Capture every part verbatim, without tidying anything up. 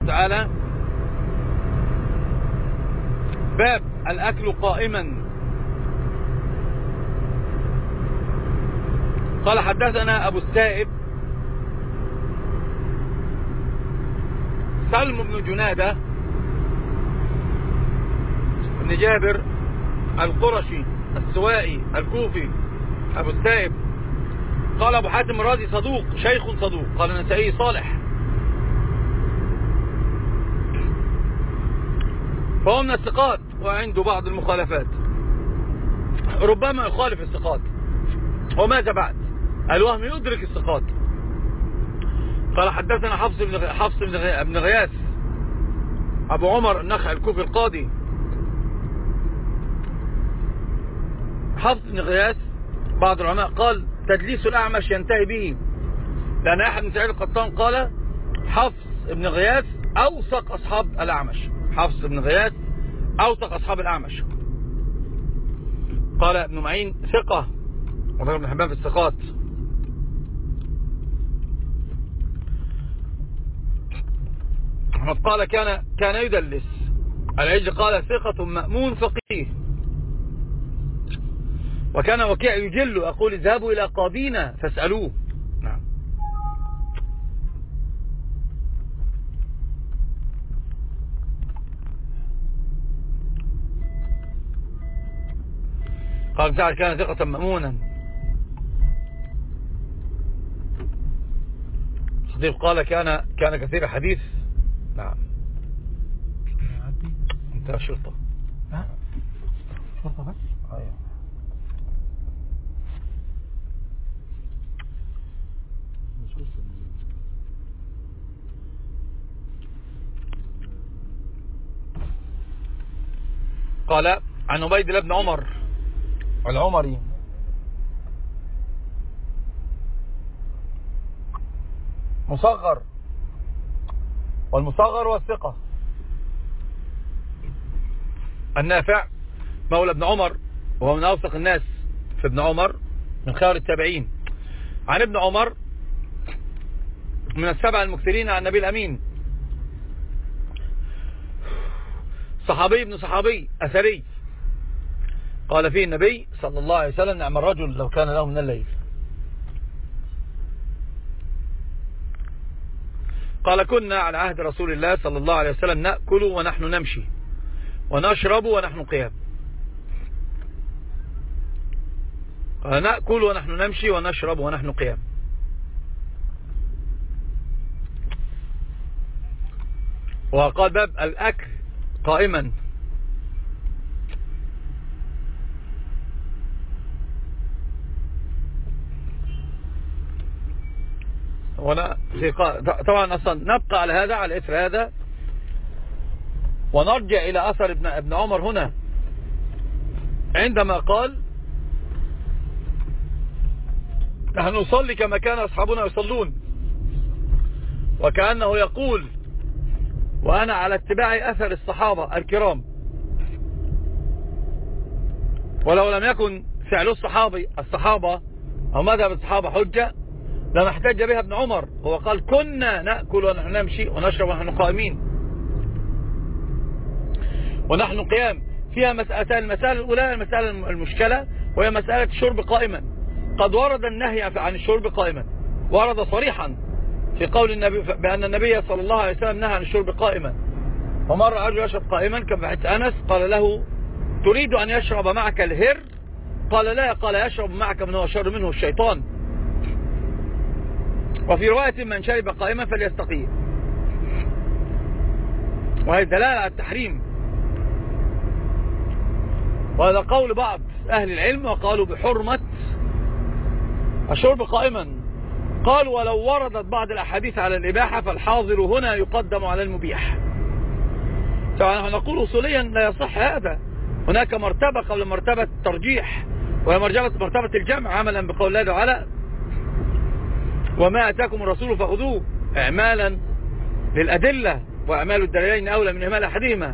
تعالى باب الأكل قائما. قال حدثنا أبو السائب سلم بن جنادة بن جابر القرشي السوائي الكوفي أبو السائب. قال أبو حاتم الرازي صدوق شيخ صدوق. قال النسائي صالح، فهو من الثقات وعنده بعض المخالفات، ربما يخالف الثقات. وماذا بعد؟ الوهم يدرك الثقات. قال حدثنا حفص بن حفص بن غياث أبو عمر النخعي الكوفي القاضي. حفص بن غياث بعض العلماء قال تدليس الأعمش ينتهي به، لأن أحد من سعيد القطان قال حفص بن غياث أوثق أصحاب الأعمش. حفص بن غياث أوثق أصحاب الأعمش. قال ابن معين ثقة، وضرب ابن حبان في الثقات. أحمد قال كان كان يدلس. العج قال ثقة مأمون فقيه. وكان وكيع يجل أقول اذهبوا إلى قاضينا فاسألوه. نعم. قال سعد كان ثقة مأمونا. صديق قال كان كان كثير حديث. نعم. انت شرطة. ها؟ شرطة بس؟ ايوه. قال عن عبيد الله بن عمر العمري مصغر، والمصغر هو الثقة. النافع مولى ابن عمر وهو من أوثق الناس في ابن عمر من خيار التابعين. عن ابن عمر من السبع المكثرين عن النبي الأمين، صحابي ابن صحابي أثري. قال فيه النبي صلى الله عليه وسلم نعم الرجل لو كان له من الليل. قال كنا على عهد رسول الله صلى الله عليه وسلم نأكل ونحن نمشي ونشرب ونحن قيام. قال نأكل ونحن نمشي ونشرب ونحن قيام. وقال باب الأكل قائما. ولا طبعا اصلا نبقى على هذا على اثر هذا ونرجع الى اثر ابن ابن عمر هنا عندما قال نحن نصلي كما كان اصحابنا يصلون، وكأنه يقول وانا على اتباع اثر الصحابة الكرام، ولو لم يكن فعل الصحابي الصحابة او مذهب الصحابة حجة لما احتج بها ابن عمر. هو قال كنا نأكل ونحن نمشي ونشرب ونحن قائمين ونحن قيام. فيها مسألتان، المسألة الأولى المسألة المشكلة وهي مسألة الشرب قائما. قد ورد النهي عن الشرب قائما، ورد صريحا في قول النبي بأن النبي صلى الله عليه وسلم نهى عن الشرب قائما. ومر رجل يشرب قائما كما حديث أنس قال له تريد أن يشرب معك الهر؟ قال لا، قال يشرب معك من هو شر منه الشيطان. وفي رواية من شرب قائما فليستقي. وهي دلالة على التحريم، وهذا قول بعض أهل العلم وقالوا بحرمة الشرب قائما. قالوا ولو وردت بعض الأحاديث على الإباحة فالحاضر هنا يقدم على المبيح. طبعا نقول أصوليا لا يصح هذا، هناك مرتبة قبل مرتبة الترجيح وهي مرتبة الجمع عملا بقول الله تعالى وما أتاكم الرسول فخذوه إعمالا للأدلة، وإعمال الدليلين أولى من إعمال أحدهما.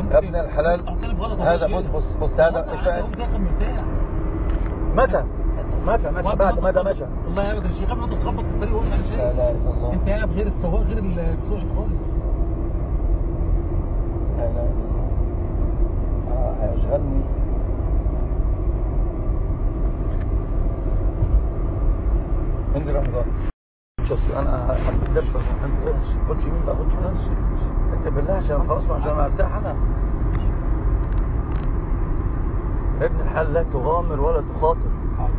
يا ابن الحلال هذا بص بص بص هذا متى متى متى بعد متى مشى والله ابدا الشيخ قبل ما تخبط في الطريق وانت ماشي. لا لا الا الله. انت قاعد غير السواق غير السوق خالص. لا لا اه هيشغلني. انزل رمضان. شوف انا هتدبر انت ايش خدش مين بقى خدش ناس انت بالله عشان خلاص عشان ارتاح انا. ابن الحلال لا تغامر ولا تخاطر.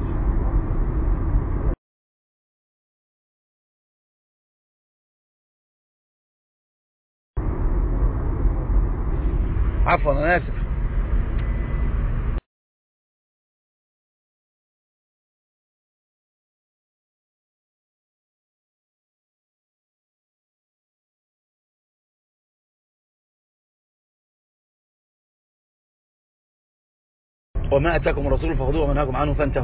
عفوا انا اسف. وما اتاكم الرسول فخذوه وما نهاكم عنه فانتهوا.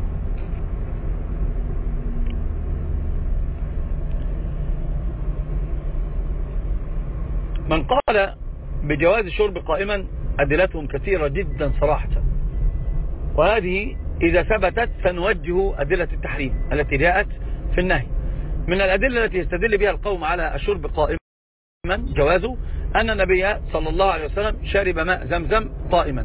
من قال بجواز الشرب قائما أدلتهم كثيرة جدا صراحة، وهذه إذا ثبتت سنوجه أدلة التحريم التي جاءت في النهي. من الأدلة التي يستدل بها القوم على الشرب قائما جوازه أن النبي صلى الله عليه وسلم شرب ماء زمزم قائما.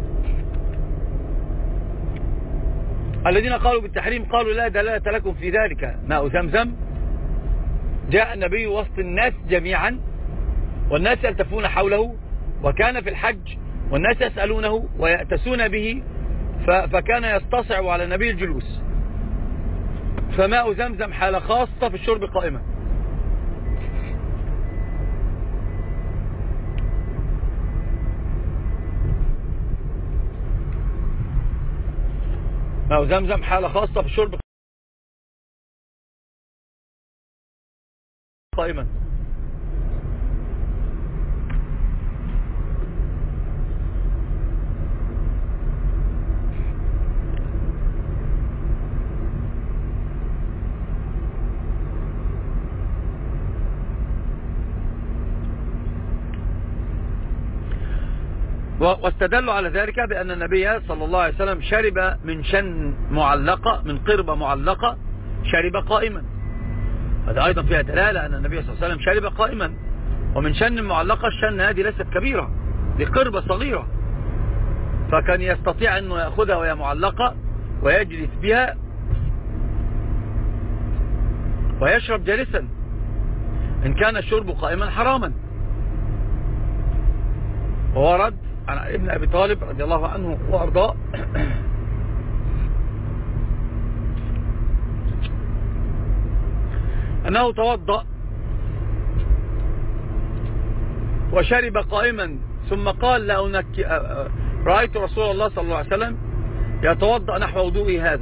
الذين قالوا بالتحريم قالوا لا دلالة لكم في ذلك، ماء زمزم جاء النبي وسط الناس جميعا والناس يلتفون حوله، وكان في الحج والناس يسألونه ويأتسون به، فكان يستصعب على النبي الجلوس، فماء زمزم حالة خاصة في الشرب قائمة. ماء زمزم حالة خاصة في الشرب قائما. واستدلوا على ذلك بأن النبي صلى الله عليه وسلم شرب من شن معلقة، من قربة معلقة شرب قائما. هذا أيضا فيها دلالة أن النبي صلى الله عليه وسلم شرب قائما. ومن شن معلقة، الشن هذه ليست كبيرة، لقربة صغيرة، فكان يستطيع أنه يأخذها وهي معلقة ويجلس بها ويشرب جالسا إن كان الشرب قائما حراما. وورد عن ابن أبي طالب رضي الله عنه وأرضاه أنه توضأ وشرب قائما ثم قال لا أنك رأيت رسول الله صلى الله عليه وسلم يتوضأ نحو وضوئي هذا،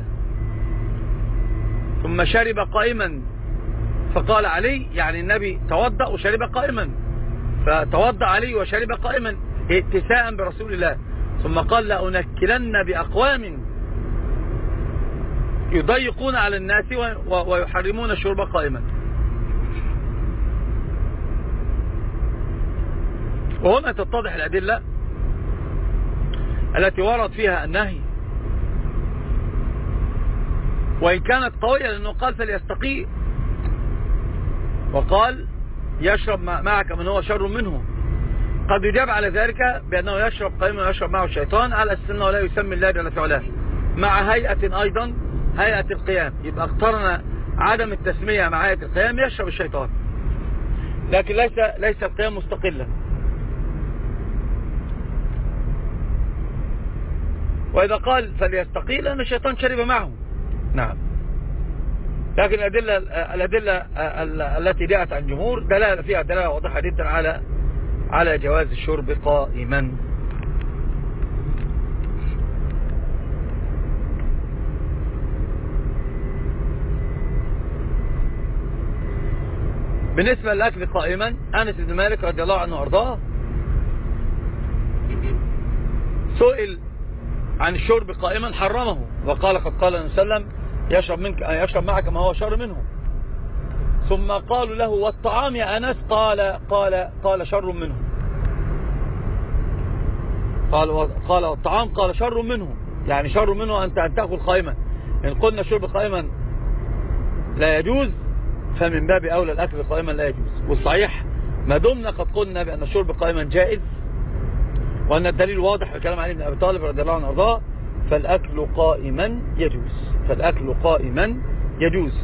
ثم شرب قائما فقال علي، يعني النبي توضأ وشرب قائما، فتوضأ علي وشرب قائما اتساء برسول الله، ثم قال لأنكلن بأقوام يضيقون على الناس ويحرمون الشرب قائما. وهنا تتضح الأدلة التي ورد فيها النهي، وإن كانت قوية، لأنه قال فليستقي، وقال يشرب معك من هو شر منه. قد يجاب على ذلك بأنه يشرب قائما ويشرب معه الشيطان، على أساس أنه لا يسمي الله جل وعلا، مع هيئة أيضا هيئة القيام، يبقى اقترن عدم التسمية مع هيئة القيام يشرب الشيطان، لكن ليس ليس القيام مستقلا. وإذا قال فليستقي لأن الشيطان شرب معه، نعم، لكن الأدلة الأدلة التي جاءت عن الجمهور دلالة فيها دلالة واضحة جدا على على جواز الشرب قائما. بالنسبة للأكل قائما، أنس بن مالك رضي الله عنه وأرضاه سئل عن الشرب قائما حرمه، وقال قد قال النبي صلى الله عليه وسلم يشرب منك يشرب معك ما هو شر منه. ثم قالوا له والطعام يا أنس؟ قال قال قال شر منه. قال قال الطعام قال شر منه، يعني شر منه أنت أن تأكل قائما. إن قلنا شرب قائما لا يجوز فمن باب أولى الأكل قائما لا يجوز. والصحيح ما دمنا قد قلنا بأن الشرب قائما جائز، وأن الدليل واضح في كلام علي بن أبي طالب رضي الله عنه وارضاه، فالأكل قائما يجوز، فالأكل قائما يجوز.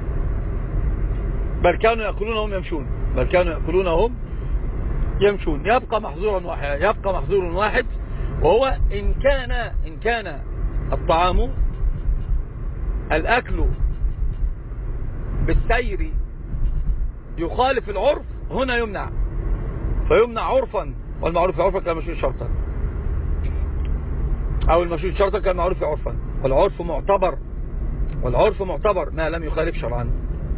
بل كانوا يأكلونهم يمشون، بل كانوا يأكلونهم يمشون. يبقى محظور واحد، يبقى محظور واحد وهو إن كان إن كان الطعام الأكل بالسير يخالف العرف، هنا يمنع، فيمنع عرفا، والمعروف عرفا كالمشهور شرطا، أو المشهور شرطا كالمعروف عرفا. والعرف معتبر، والعرف معتبر ما لم يخالف شرعا.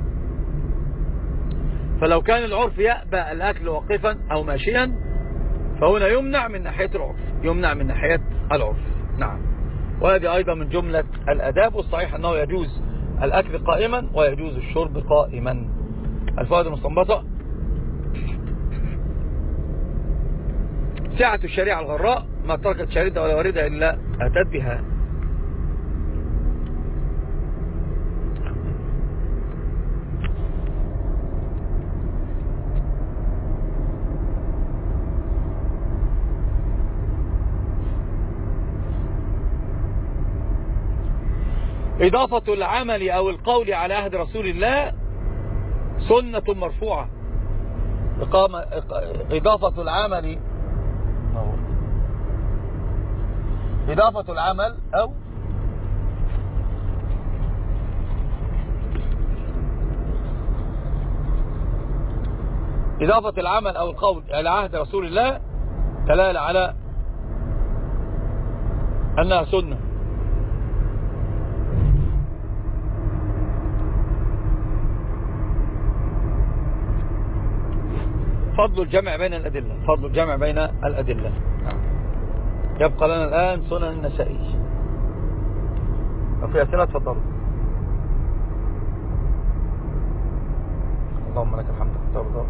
فلو كان العرف يأبى الأكل واقفا أو ماشيا فهنا يمنع من ناحية العرف، يمنع من ناحية العرف. نعم. وهذه أيضا من جملة الأداب. والصحيح أنه يجوز الأكل قائما ويجوز الشرب قائما. الفوائد المستنبطة: سعة الشريعة الغراء، ما تركت شاردة ولا واردة إلا أتت بها. إضافة العمل أو القول على عهد رسول الله سنة مرفوعة. إقامة إضافة العمل إضافة العمل أو إضافة العمل أو القول على عهد رسول الله دلالة على أنها سنة. فضل الجمع بين الأدلة، فضل الجمع بين الأدلة. يبقى لنا الآن سنن النسائي. لو في أسئلة تفضلوا. اللهم لك الحمد ترضى.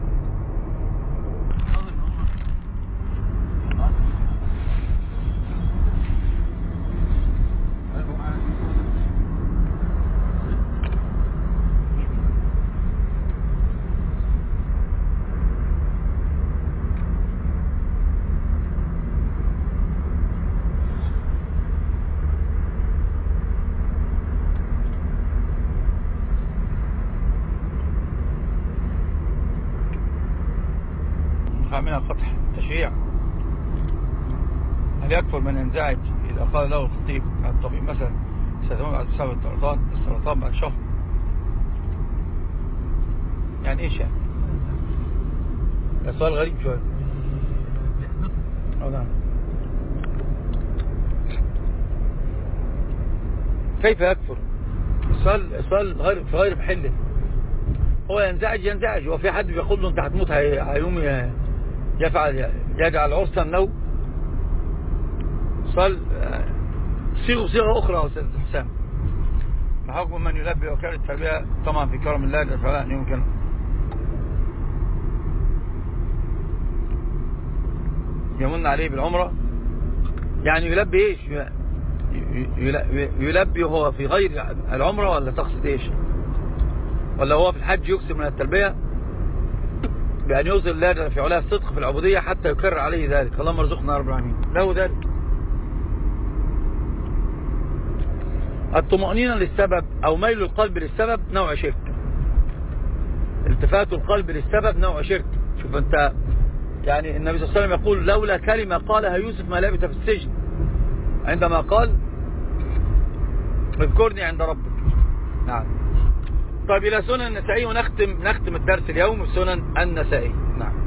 منها فتح تشريع. هل يكفر من ينزعج إذا قال له الخطيب على الطبيب مثلا ستموت بعد بسبب السرطان السرطان بعد شهر؟ يعني ايش يعني؟ ده سؤال غريب شوية. نعم. كيف يكفر؟ السؤال السؤال غير في غير محله. هو ينزعج ينزعج وفي حد بيقول له انت هتموت هيوم يفعل يجعل عرسا له؟ سؤال صيغه صيغه اخرى يا استاذ حسام. فحكم من يلبي وكاله التربيه طبعا في كرم الله جل وعلا ان يمكن يمن عليه بالعمره. يعني يلبي ايش؟ يلبي هو في غير العمره ولا تقصد ايش؟ ولا هو في الحج يكسب من التلبيه بأن يوصل الله في علاه الصدق في العبودية حتى يكرر عليه ذلك؟ اللهم ارزقنا رب العالمين له ذلك. الطمأنينة للسبب أو ميل القلب للسبب نوع شرك. التفات القلب للسبب نوع شرك. شوف أنت، يعني النبي صلى الله عليه وسلم يقول لولا كلمة قالها يوسف ما لبث في السجن، عندما قال اذكرني عند ربك. نعم. طيب إلى سنن النسائي ونختم نختم الدرس اليوم بسنن النسائي. نعم.